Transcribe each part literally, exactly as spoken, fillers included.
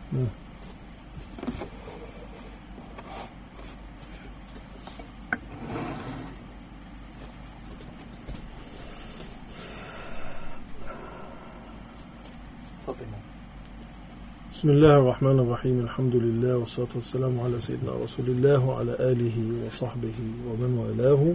بسم الله الرحمن الرحيم. الحمد لله والصلاة والسلام على سيدنا رسول الله وعلى آله وصحبه ومن والاه.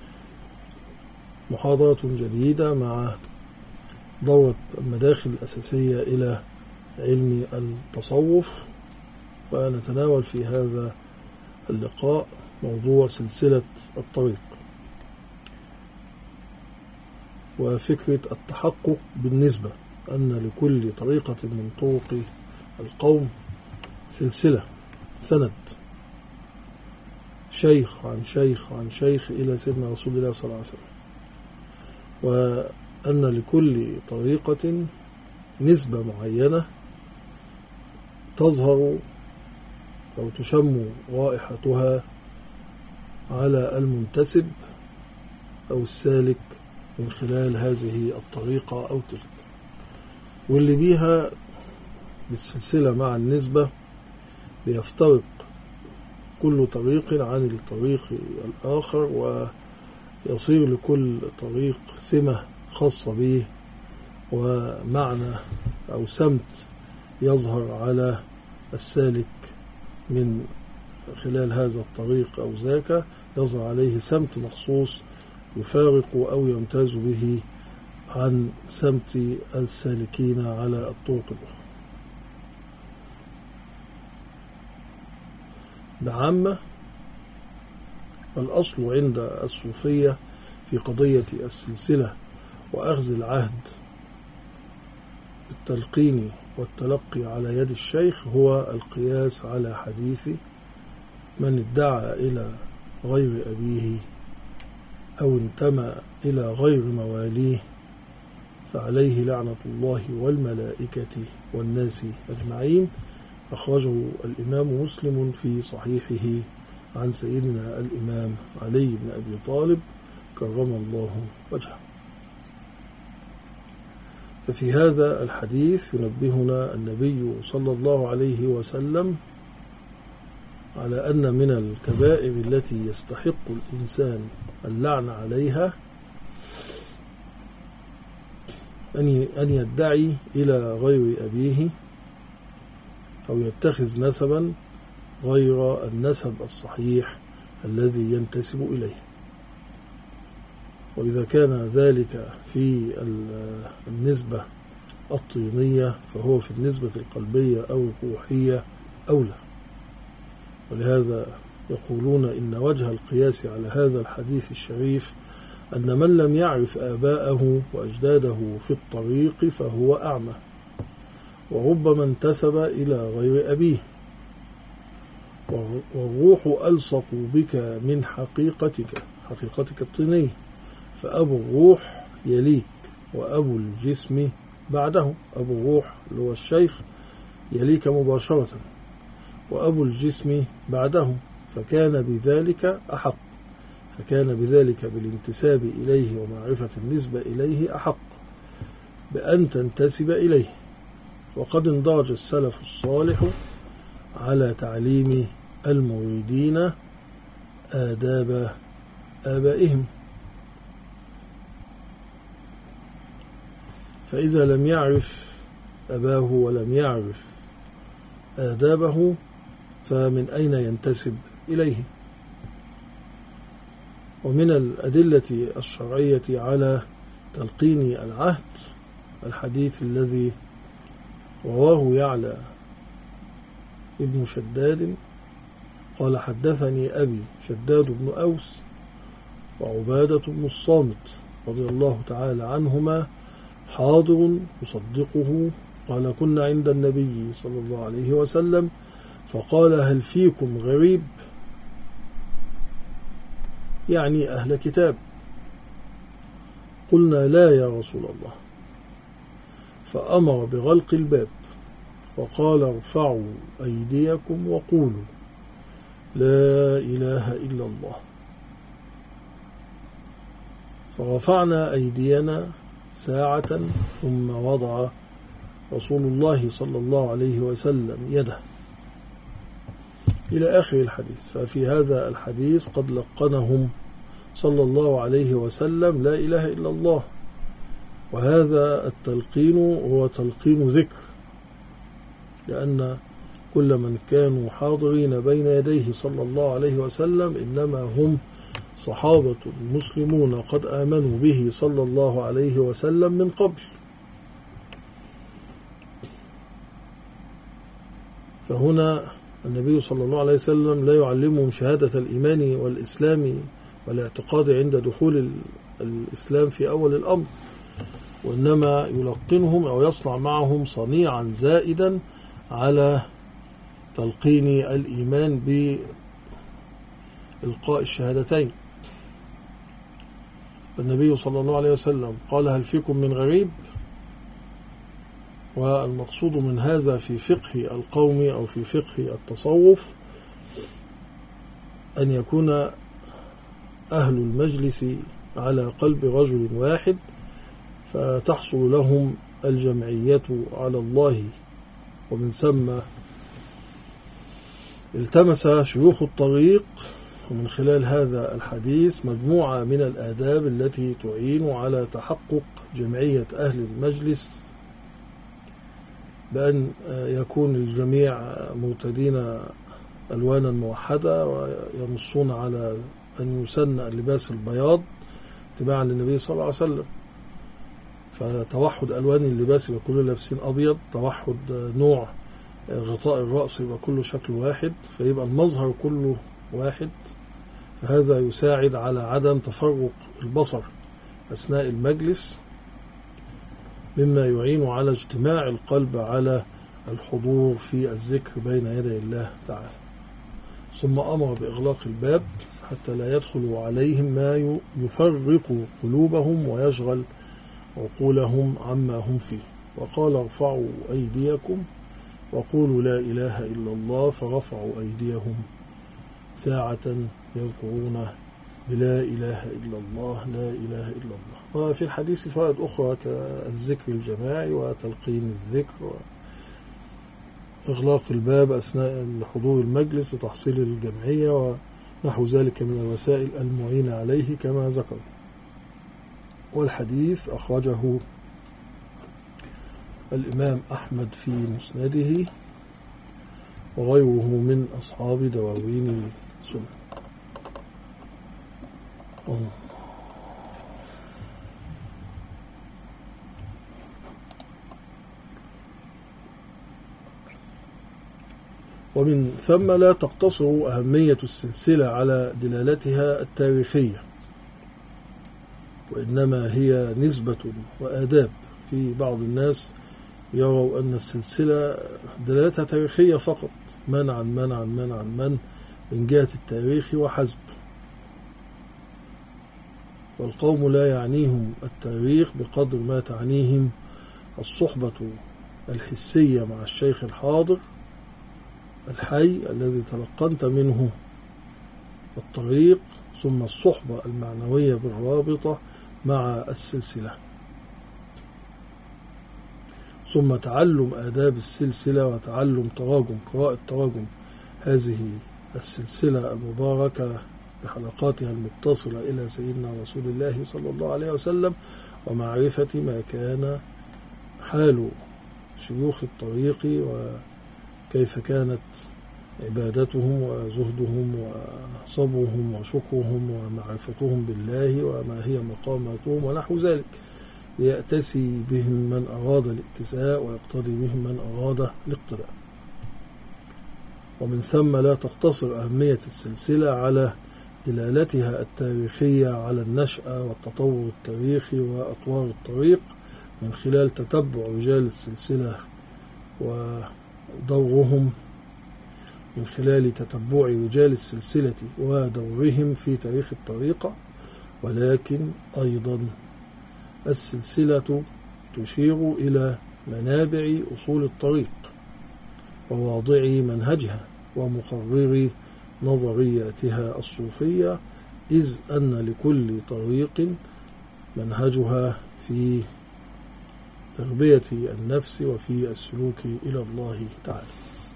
محاضرة جديدة مع دورة المداخل الأساسية إلى علم التصوف، ونتناول في هذا اللقاء موضوع سلسلة الطريق وفكرة التحقق بالنسبة أن لكل طريقة من طرق القوم سلسلة سند، شيخ عن شيخ عن شيخ إلى سيدنا رسول الله صلى الله عليه وسلم، وأن لكل طريقة نسبة معينة تظهر أو تشم رائحتها على المنتسب أو السالك من خلال هذه الطريقة أو تلك، واللي بيها بالسلسلة مع النسبة بيفترق كل طريق عن الطريق الآخر، ويصير لكل طريق سمة خاصة به ومعنى أو سمت يظهر على السالك من خلال هذا الطريق أو ذاك، يظهر عليه سمت مخصوص يفارق أو يمتاز به عن سمت السالكين على الطرق الأخرى. بعامة فالأصل عند الصوفية في قضية السلسلة وأخذ العهد بالتلقين والتلقي على يد الشيخ هو القياس على حديث من ادعى إلى غير أبيه أو انتمى إلى غير مواليه فعليه لعنة الله والملائكة والناس أجمعين. أخرجه الإمام مسلم في صحيحه عن سيدنا الإمام علي بن أبي طالب كرم الله وجهه. ففي هذا الحديث ينبهنا النبي صلى الله عليه وسلم على أن من الكبائر التي يستحق الإنسان اللعن عليها أن يدعي إلى غير أبيه أو يتخذ نسبا غير النسب الصحيح الذي ينتسب إليه. وإذا كان ذلك في النسبة الطينية فهو في النسبة القلبية أو الروحية أولى. ولهذا يقولون إن وجه القياس على هذا الحديث الشريف أن من لم يعرف آباءه وأجداده في الطريق فهو أعمى، وربما انتسب إلى غير أبيه، والروح ألصق بك من حقيقتك حقيقتك الطينية، فأبو الروح يليك وأبو الجسم بعده. أبو الروح اللي هو الشيخ يليك مباشرة، وأبو الجسم بعده، فكان بذلك أحق، فكان بذلك بالانتساب إليه ومعرفة النسبة إليه أحق بأن تنتسب إليه. وقد اندرج السلف الصالح على تعليم المريدين آداب آبائهم، فإذا لم يعرف أباه ولم يعرف آدابه فمن أين ينتسب إليه؟ ومن الأدلة الشرعية على تلقين العهد الحديث الذي رواه يعلى ابن شداد قال حدثني أبي شداد بن أوس وعبادة بن الصامت رضي الله تعالى عنهما حاضر يصدقه قال كنا عند النبي صلى الله عليه وسلم فقال هل فيكم غريب، يعني أهل كتاب؟ قلنا لا يا رسول الله، فأمر بغلق الباب وقال ارفعوا أيديكم وقولوا لا إله إلا الله، فرفعنا أيدينا ساعة ثم وضع رسول الله صلى الله عليه وسلم يده، إلى آخر الحديث. ففي هذا الحديث قد لقنهم صلى الله عليه وسلم لا إله إلا الله، وهذا التلقين هو تلقين ذكر، لأن كل من كانوا حاضرين بين يديه صلى الله عليه وسلم إنما هم صحابة مسلمون قد آمنوا به صلى الله عليه وسلم من قبل. فهنا النبي صلى الله عليه وسلم لا يعلمهم شهادة الإيمان والإسلام والاعتقاد عند دخول الإسلام في أول الأمر، وإنما يلقنهم أو يصنع معهم صنيعا زائدا على تلقين الإيمان بإلقاء الشهادتين. النبي صلى الله عليه وسلم قال: هل فيكم من غريب؟ والمقصود من هذا في فقه القوم أو في فقه التصوف أن يكون أهل المجلس على قلب رجل واحد، فتحصل لهم الجمعية على الله. ومن ثم التمس شيوخ الطريق ومن خلال هذا الحديث مجموعة من الآداب التي تعين على تحقق جمعية أهل المجلس، بأن يكون الجميع مرتدين ألوانا موحدة، وينصون على أن يسن اللباس البياض اتباعا للنبي صلى الله عليه وسلم. فتوحد ألوان اللباس يبقى كله لابسين أبيض، توحد نوع غطاء الرأس يبقى كله شكل واحد، فيبقى المظهر كله واحد. فهذا يساعد على عدم تفرق البصر أثناء المجلس، مما يعين على اجتماع القلب على الحضور في الذكر بين يدي الله تعالى. ثم أمر بإغلاق الباب حتى لا يدخل عليهم ما يفرق قلوبهم ويشغل عقولهم عما هم فيه. وقال: ارفعوا أيديكم وقولوا لا إله إلا الله، فرفعوا أيديهم ساعة يذكرون بلا إله إلا الله لا إله إلا الله. وفي الحديث فوائد أخرى كالذكر الجماعي وتلقين الذكر وإغلاق الباب أثناء حضور المجلس وتحصيل الجمعية ونحو ذلك من الوسائل المعينة عليه كما ذكر. والحديث أخرجه الإمام أحمد في مسنده وغيره من أصحاب دواوين السنة. ومن ثم لا تقتصر أهمية السلسلة على دلالتها التاريخية، وإنما هي نسبة وآداب. في بعض الناس يروا أن السلسلة دلالتها تاريخية فقط، من عن من عن من عن من من جهة التاريخ وحسب، والقوم لا يعنيهم التاريخ بقدر ما تعنيهم الصحبة الحسية مع الشيخ الحاضر الحي الذي تلقنت منه الطريق، ثم الصحبة المعنوية بالرابطة مع السلسلة، ثم تعلم آداب السلسلة وتعلم تراجم قراءة تراجم هذه السلسلة المباركة بحلقاتها المتصلة إلى سيدنا رسول الله صلى الله عليه وسلم، ومعرفة ما كان حال شيوخ الطريق وكيف كانت عبادتهم وزهدهم وصبرهم وشكرهم ومعرفتهم بالله وما هي مقاماتهم ونحو ذلك، ليأتسي بهم من أراد الائتساء ويقتدي بهم من أراد الاقتداء. ومن ثم لا تقتصر أهمية السلسلة على دلالتها التاريخية على النشأة والتطور التاريخي وأطوار الطريق من خلال تتبع رجال السلسلة ودورهم، من خلال تتبع رجال السلسلة ودورهم في تاريخ الطريقة، ولكن أيضا السلسلة تشير إلى منابع أصول الطريق وواضع منهجها ومقرر نظرياتها الصوفية، إذ أن لكل طريق منهجها في تربية النفس وفي السلوك إلى الله تعالى.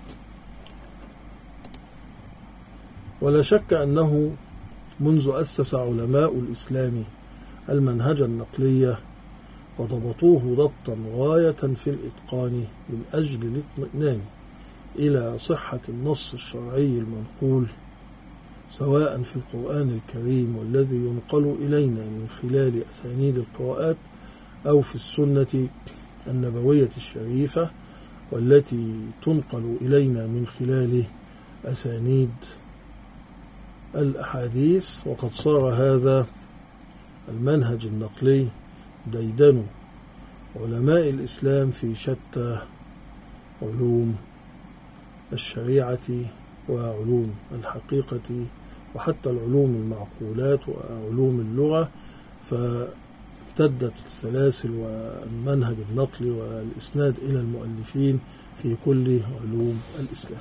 ولا شك أنه منذ أسس علماء الإسلام المنهج النقلي وضبطوه ضبطا غاية في الإتقان من أجل الاطمئنان إلى صحة النص الشرعي المنقول، سواء في القرآن الكريم والذي ينقل إلينا من خلال أسانيد القراءات، أو في السنة النبوية الشريفة والتي تنقل إلينا من خلال أسانيد الأحاديث. وقد صار هذا المنهج النقلي ديدن علماء الإسلام في شتى علوم الشريعة وعلوم الحقيقة وحتى العلوم المعقولات وعلوم اللغة، فامتدت السلاسل والمنهج النقلي والإسناد إلى المؤلفين في كل علوم الإسلام.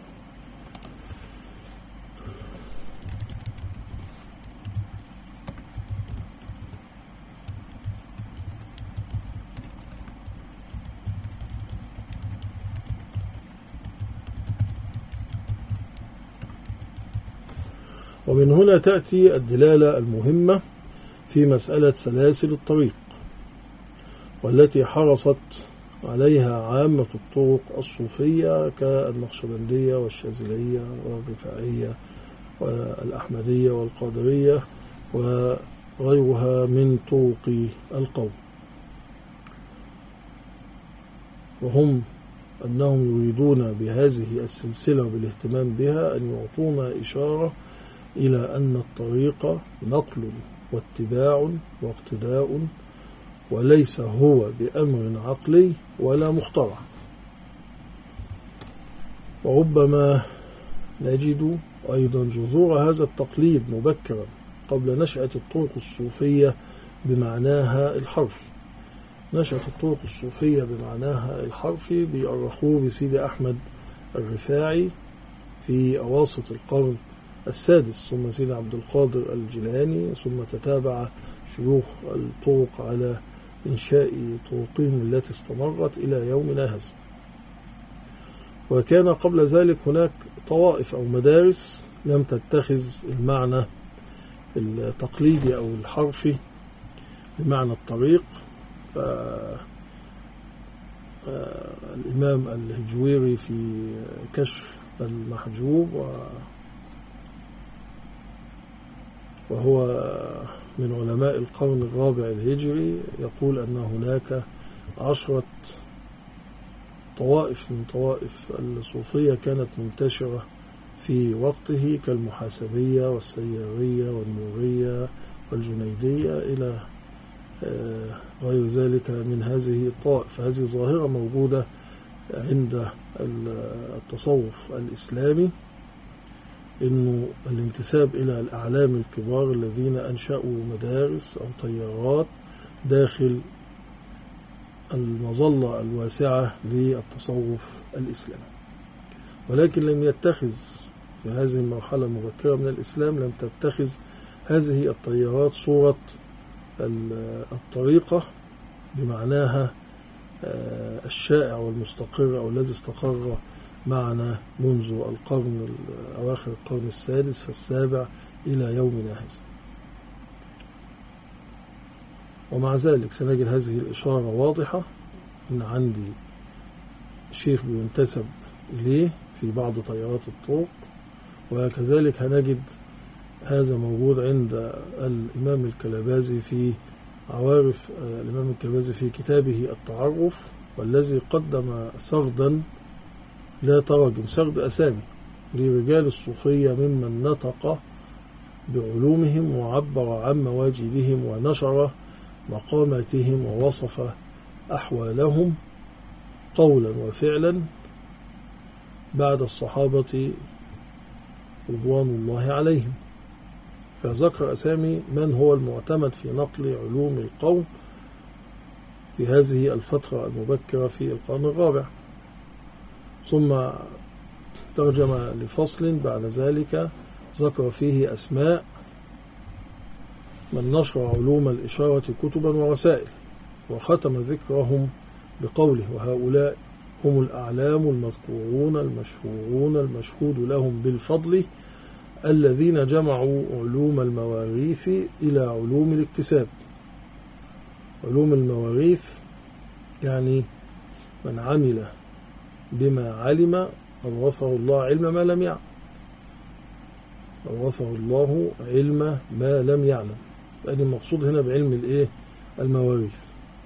ومن هنا تأتي الدلالة المهمة في مسألة سلاسل الطريق، والتي حرصت عليها عامة الطرق الصوفية كالنقشبندية والشاذلية والرفاعية والأحمدية والقادرية وغيرها من طرق القوم، وهم أنهم يريدون بهذه السلسلة وبالاهتمام بها أن يعطونا إشارة إلى أن الطريق نقل واتباع واقتداء، وليس هو بأمر عقلي ولا مخترع. وربما نجد أيضا جذور هذا التقليد مبكرا قبل نشأة الطرق الصوفية بمعناها الحرفي. نشأة الطرق الصوفية بمعناها الحرفي بيؤرخوه بسيدي أحمد الرفاعي في أواسط القرن السادس، ثم سيدي عبد القادر الجيلاني، ثم تتابع شيوخ الطرق على إنشاء طرقهم التي استمرت إلى يومنا هذا. وكان قبل ذلك هناك طوائف أو مدارس لم تتخذ المعنى التقليدي أو الحرفي بمعنى الطريق. الإمام الهجويري في كشف المحجوب وهو من علماء القرن الرابع الهجري يقول أن هناك عشرة طوائف من طوائف الصوفية كانت منتشرة في وقته كالمحاسبية والسيارية والنورية والجنيدية إلى غير ذلك من هذه الطوائف. هذه ظاهرة موجودة عند التصوف الإسلامي، إنه الانتساب إلى الأعلام الكبار الذين أنشأوا مدارس أو طيارات داخل المظلة الواسعة للتصوف الإسلامي، ولكن لم يتخذ في هذه المرحلة المبكرة من الإسلام لم تتخذ هذه الطيارات صورة الطريقة بمعناها الشائع والمستقر أو الذي استقر معنا منذ القرن أواخر القرن السادس فالسابع إلى يومنا هذا. ومع ذلك سنجد هذه الإشارة واضحة، إن عندي شيخ بينتسب إليه في بعض طيارات الطرق، وكذلك هنجد هذا موجود عند الإمام الكلبازي في عوارف الإمام الكلبازي في كتابه التعرف، والذي قدم سردا لا تراجم، سرد أسامي لرجال الصوفية ممن نطق بعلومهم وعبر عن مواجدهم ونشر مقاماتهم ووصف أحوالهم قولا وفعلا بعد الصحابة رضوان الله عليهم. فذكر أسامي من هو المعتمد في نقل علوم القوم في هذه الفترة المبكرة في القرن الرابع، ثم ترجم لفصل بعد ذلك ذكر فيه أسماء من نشر علوم الإشارة كتبا ورسائل، وختم ذكرهم بقوله وهؤلاء هم الأعلام المذكورون المشهورون المشهود لهم بالفضل الذين جمعوا علوم المواريث إلى علوم الاكتساب. علوم المواريث يعني من عمل بما علم أورثه الله علم ما لم يعلم، أورثه الله علم ما لم يعلم. يعني المقصود هنا بعلم الإيه؟ المواريث،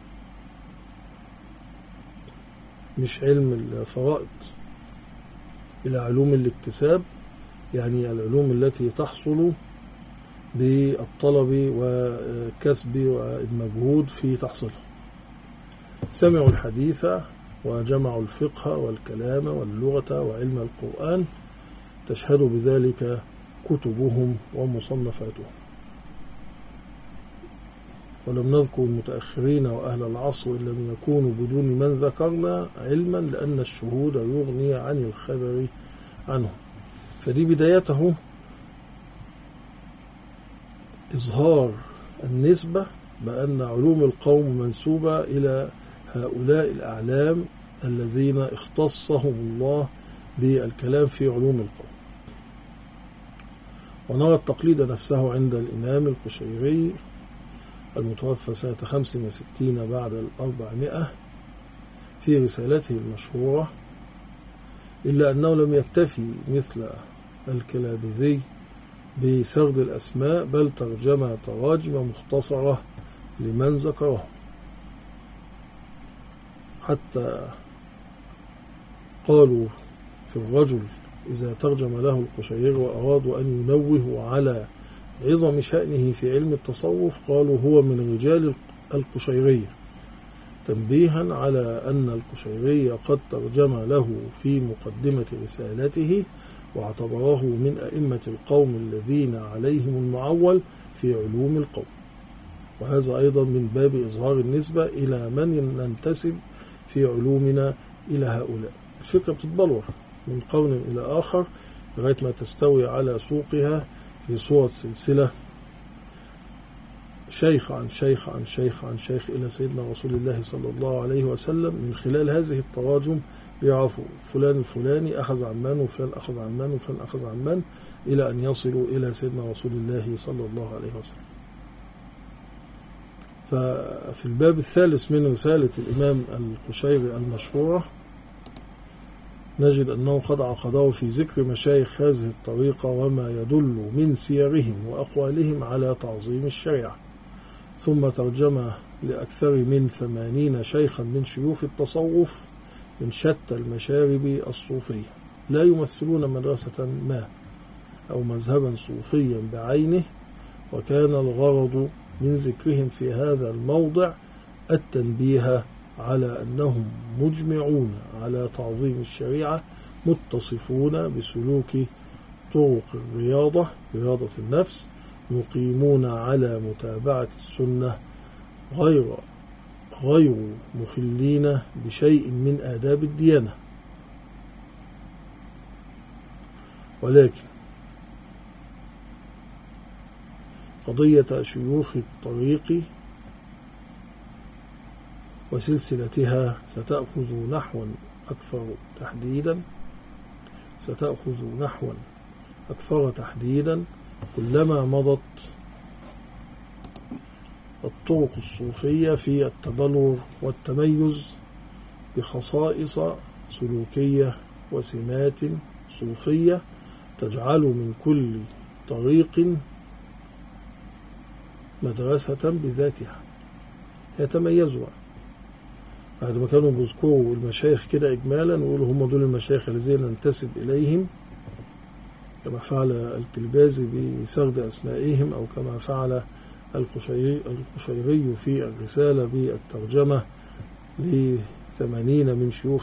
مش علم الفرائض. إلى علوم الاكتساب يعني العلوم التي تحصل بالطلب والكسب والمجهود في تحصيلها. سمعوا الحديث وجمعوا الفقه والكلام واللغة وعلم القرآن، تشهد بذلك كتبهم ومصنفاتهم. ولم نذكر المتأخرين وأهل العصر إن لم يكونوا بدون من ذكرنا علما، لأن الشهود يغني عن الخبر عنه. فدي بدايته إظهار النسبة بأن علوم القوم منسوبة إلى هؤلاء الأعلام الذين اختصهم الله بالكلام في علوم القوم. ونرى التقليد نفسه عند الإمام القشيري المتوفى سنة خمس وستين بعد الأربعمائة في رسالته المشهورة، إلا أنه لم يكتفي مثل الكلابذي بسرد الأسماء، بل ترجم تراجم مختصرة لمن ذكره، حتى قالوا في الرجل إذا ترجم له القشيري وأرادوا أن ينوهوا على عظم شأنه في علم التصوف قالوا هو من رجال القشيرية، تنبيها على أن القشيري قد ترجم له في مقدمة رسالته واعتبره من أئمة القوم الذين عليهم المعول في علوم القوم. وهذا أيضا من باب إظهار النسبة إلى من ننتسب في علومنا إلى هؤلاء. الفكرة بتتبلور من قرن إلى آخر لغاية ما تستوي على سوقها في صورة سلسلة شيخ عن شيخ عن شيخ عن شيخ إلى سيدنا رسول الله صلى الله عليه وسلم. من خلال هذه التراجم يعرفوا فلان الفلاني أخذ عن من، وفلان أخذ عن من، وفلان أخذ عن من، إلى أن يصلوا إلى سيدنا رسول الله صلى الله عليه وسلم. ففي الباب الثالث من رسالة الإمام القشيري المشهورة نجد أنه قد عقده في ذكر مشايخ هذه الطريقة وما يدل من سيرهم وأقوالهم على تعظيم الشريعة، ثم ترجم لأكثر من ثمانين شيخا من شيوخ التصوف من شتى المشارب الصوفية، لا يمثلون مدرسة ما أو مذهبا صوفيا بعينه، وكان الغرض من ذكرهم في هذا الموضع التنبيه على أنهم مجمعون على تعظيم الشريعة، متصفون بسلوك طرق الرياضة رياضة النفس، مقيمون على متابعة السنة، غير غير مخلين بشيء من آداب الديانة. ولكن قضية شيوخ الطريق وسلسلتها ستأخذ نحوا أكثر تحديدا ستأخذ نحوا أكثر تحديدا كلما مضت الطرق الصوفية في التبلور والتميز بخصائص سلوكية وسمات صوفية تجعل من كل طريق مدرسة بذاتها يتميزوا. بعد ما كانوا بيذكروا المشايخ كده إجمالا ويقولوا هم دول المشايخ الذين ننتسب إليهم، كما فعل الكلبازي بسرد أسمائهم، أو كما فعل القشيري, القشيري في الرسالة بالترجمة لثمانين من شيوخ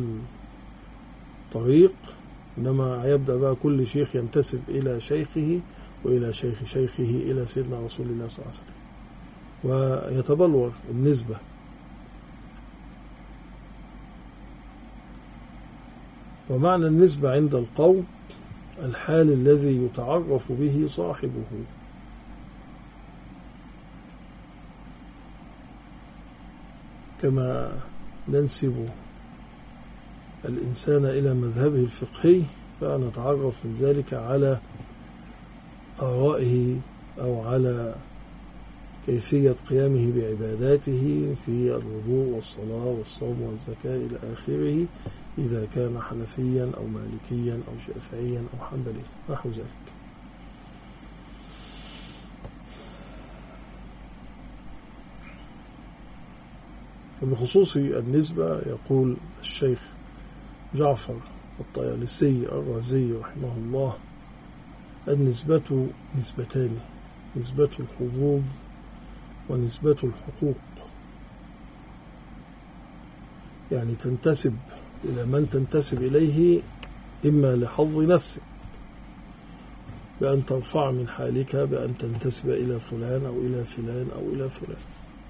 الطريق. إنما يبدأ بقى كل شيخ ينتسب إلى شيخه وإلى شيخ شيخه إلى سيدنا رسول الله صلى الله عليه وسلم، ويتبلور النسبة. ومعنى النسبة عند القوم الحال الذي يتعرف به صاحبه، كما ننسب الإنسان إلى مذهبه الفقهي فنتعرف من ذلك على آرائه أو على كيفية قيامه بعباداته في الوضوء والصلاة والصوم والزكاة إلى آخره، إذا كان حنفيا أو مالكيا أو شافعيا أو حنبليا نحو ذلك. وبخصوص النسبة يقول الشيخ جعفر الطيالسي الرازي رحمه الله: النسبة نسبتان، نسبة الحظوظ ونسبة الحقوق. يعني تنتسب إلى من تنتسب إليه إما لحظ نفسك بأن ترفع من حالك بأن تنتسب إلى فلان أو إلى فلان أو إلى فلان،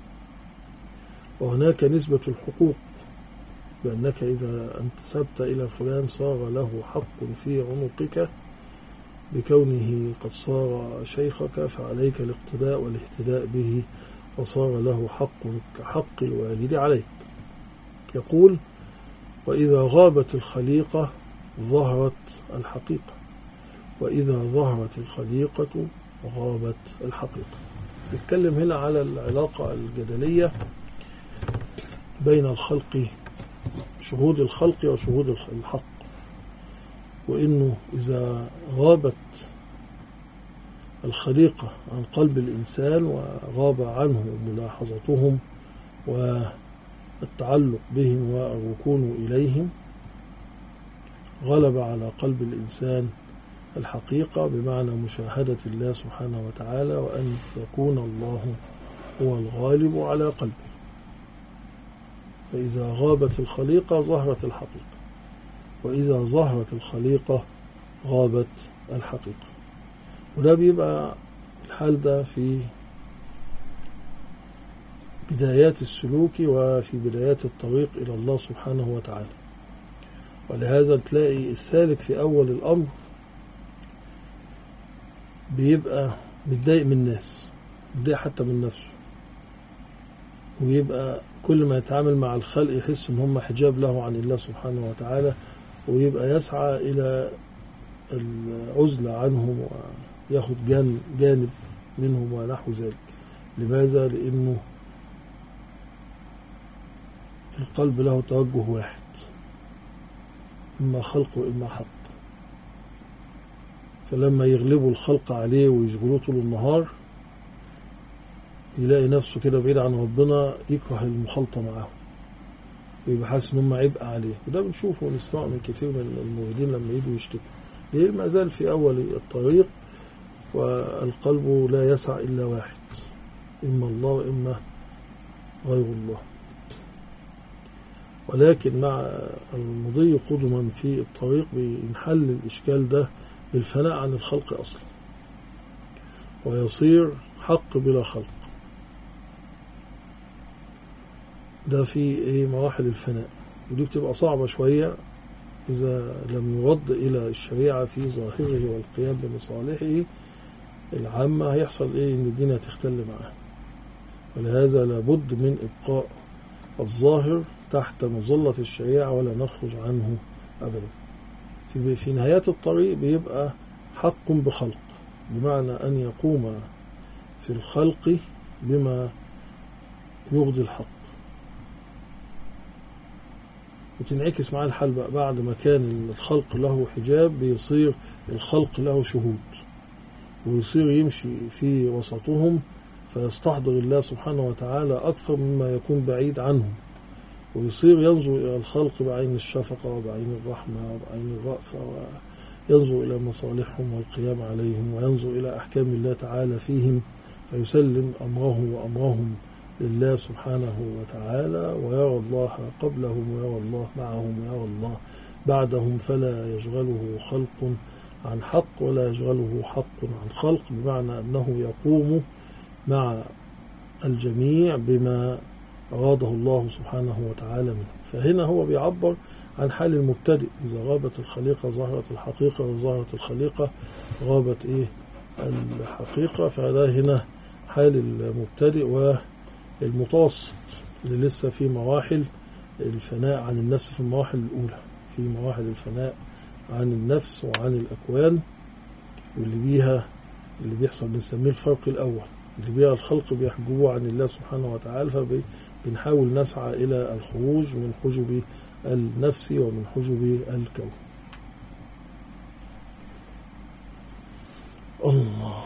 وهناك نسبة الحقوق بأنك إذا انتسبت إلى فلان صار له حق في عنقك بكونه قد صار شيخك، فعليك الاقتداء والاهتداء به، وصار له حق كحق الوالد عليك. يقول: وإذا غابت الخليقة ظهرت الحقيقة، وإذا ظهرت الخليقة غابت الحقيقة. نتكلم هنا على العلاقة الجدلية بين الخلق، شهود الخلق وشهود الحق، وإنه إذا غابت الخليقة عن قلب الإنسان وغاب عنه ملاحظتهم والتعلق بهم والركون إليهم، غلب على قلب الإنسان الحقيقة بمعنى مشاهدة الله سبحانه وتعالى، وأن يكون الله هو الغالب على قلبه. فإذا غابت الخليقة ظهرت الحقيقة، وإذا ظهرت الخليقة غابت الحقيقة. وده بيبقى الحال ده في بدايات السلوك وفي بدايات الطريق إلى الله سبحانه وتعالى. ولهذا تلاقي السالك في أول الأمر بيبقى متضايق من الناس، متضايق حتى من نفسه، ويبقى كل ما يتعامل مع الخلق يحس ان هم حجاب له عن الله سبحانه وتعالى، ويبقى يسعى إلى العزلة عنهم وياخد جانب منهم ونحو ذلك. لماذا؟ لأنه القلب له توجه واحد، إما خلق وإما حق. فلما يغلبوا الخلق عليه ويشغلوه طول النهار يلاقي نفسه كده بعيد عن ربنا، يكره المخالطة معاهم ويبقى حاسس ان هم عبء عليه. وده بنشوفه ونسمعه من كتير من الموردين لما يجوا يشتكوا، ليه؟ ما زال في أول الطريق والقلب لا يسع إلا واحد، إما الله وإما غير الله. ولكن مع المضي قدما في الطريق بينحل الإشكال ده بالفناء عن الخلق أصلا، ويصير حق بلا خلق. ده في ايه مراحل الفناء، ودي بتبقى صعبة شوية إذا لم يرد إلى الشريعة في ظاهره والقيام بمصالحه العامة، هيحصل ايه؟ إن الدنيا تختل معاه. ولهذا لابد من إبقاء الظاهر تحت مظلة الشريعة ولا نخرج عنه أبدا. في, في نهاية الطريق بيبقى حق بخلق، بمعنى أن يقوم في الخلق بما يرضي الحق، وتنعكس معاه الحال بقى. بعد ما كان الخلق له حجاب بيصير الخلق له شهود، ويصير يمشي في وسطهم فيستحضر الله سبحانه وتعالى أكثر مما يكون بعيد عنهم، ويصير ينظر إلى الخلق بعين الشفقة وبعين الرحمة وبعين الرأفة، وينظر إلى مصالحهم والقيام عليهم، وينظر إلى أحكام الله تعالى فيهم، فيسلم أمره وأمرهم لله سبحانه وتعالى، ويرى الله قبلهم ويرى الله معهم ويرى الله بعدهم، فلا يشغله خلق عن حق ولا يشغله حق عن خلق، بمعنى أنه يقوم مع الجميع بما أراده الله سبحانه وتعالى منه. فهنا هو بيعبر عن حال المبتدئ: إذا غابت الخليقة ظهرت الحقيقة، وظهرت الخليقة غابت إيه الحقيقة. فهذا هنا حال المبتدئ والمتوسط اللي لسه في مراحل الفناء عن النفس في المراحل الأولى، في مراحل الفناء عن النفس وعن الأكوان، واللي بيها اللي بيحصل بنسميه الفرق الأول، اللي بيها الخلق بيحجبوه عن الله سبحانه وتعالى، فبنحاول نسعى إلى الخروج من حجب النفس ومن حجب الكون. الله.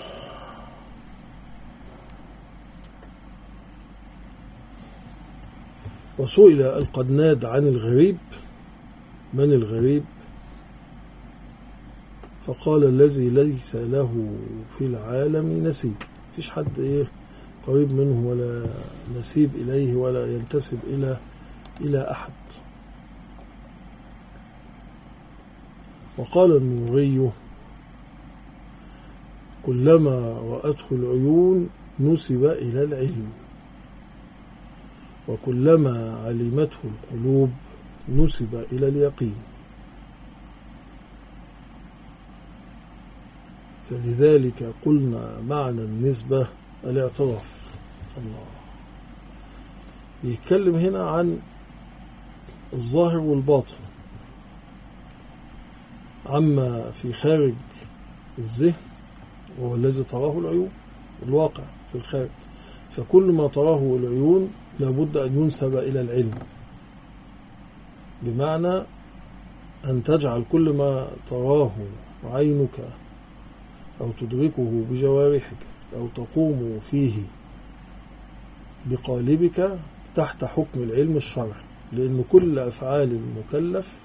وسئل القناد عن الغريب، من الغريب؟ فقال الذي ليس له في العالم نسيب، فيش حد ايه قريب منه ولا نسيب إليه ولا ينتسب إلى إلى أحد. وقال النوري كلما رأته العيون نسب إلى العلم، وكلما علمته القلوب نسب إلى اليقين. فلذلك قلنا معنى النسبة الاعتراف. الله بيتكلم هنا عن الظاهر والباطن، عما في خارج الذهن وهو الذي تراه العيون، الواقع في الخارج. فكل ما تراه العيون لابد أن ينسب إلى العلم، بمعنى أن تجعل كل ما تراه عينك أو تدركه بجوارحك أو تقوم فيه بقالبك تحت حكم العلم الشرعي، لأن كل أفعال المكلف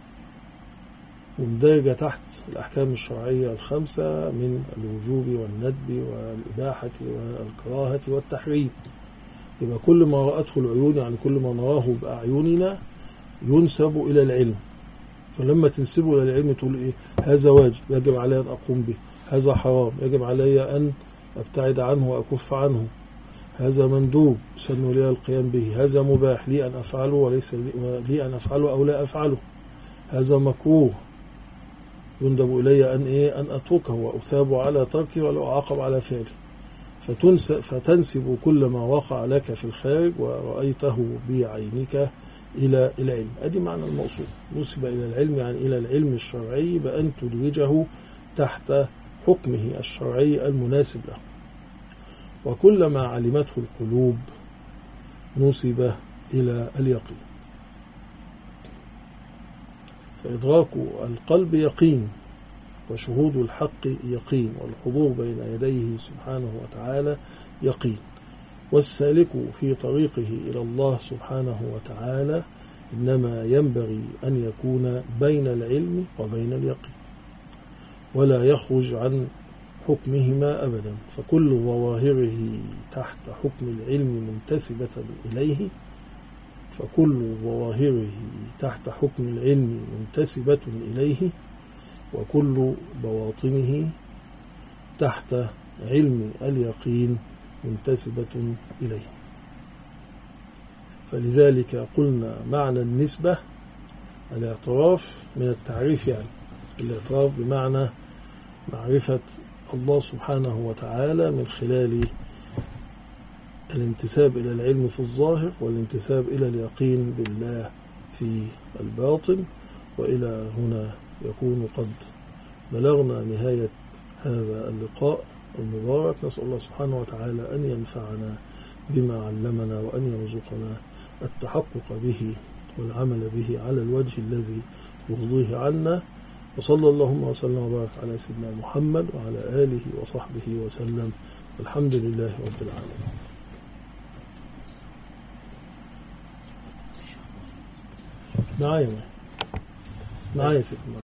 مندرجة تحت الأحكام الشرعية الخمسة من الوجوب والندب والإباحة والكراهة والتحريم. يبقى كل ما رأته العيون، يعني كل ما نراه بأعيننا، ينسب إلى العلم. فلما تنسبه إلى العلم تقول إيه؟ هذا واجب يجب علي أن أقوم به، هذا حرام يجب علي أن أبتعد عنه وأكف عنه، هذا مندوب سن لي القيام به، هذا مباح لي أن أفعله وليس لي أن أفعله أو لا أفعله، هذا مكروه يندب إلي أن إيه أن أتركه وأثاب على تركه ولا أعاقب على فعله. فتنسب كل ما وقع لك في الخارج ورأيته بعينك إلى العلم. أدي معنى الموصول، نسب إلى العلم يعني إلى العلم الشرعي بأن تدرجه تحت حكمه الشرعي المناسب له. وكل ما علمته القلوب نسب إلى اليقين. فإدراك القلب يقين، وشهود الحق يقين، والحضور بين يديه سبحانه وتعالى يقين. والسالك في طريقه إلى الله سبحانه وتعالى إنما ينبغي أن يكون بين العلم وبين اليقين، ولا يخرج عن حكمهما أبدا. فكل ظواهره تحت حكم العلم منتسبة إليه، فكل ظواهره تحت حكم العلم منتسبة إليه، وكل بواطنه تحت علم اليقين منتسبة إليه. فلذلك قلنا معنى النسبة الاعتراف من التعريف، يعني الاعتراف بمعنى معرفة الله سبحانه وتعالى من خلال الانتساب إلى العلم في الظاهر، والانتساب إلى اليقين بالله في الباطن. وإلى هنا يكون قد بلغنا نهاية هذا اللقاء المبارك. نسأل الله سبحانه وتعالى أن ينفعنا بما علمنا، وأن يرزقنا التحقق به والعمل به على الوجه الذي يرضيه عنا. وصلى اللهم وسلم وبارك على سيدنا محمد وعلى آله وصحبه وسلم، والحمد لله رب العالمين. معايا معايا سيدنا.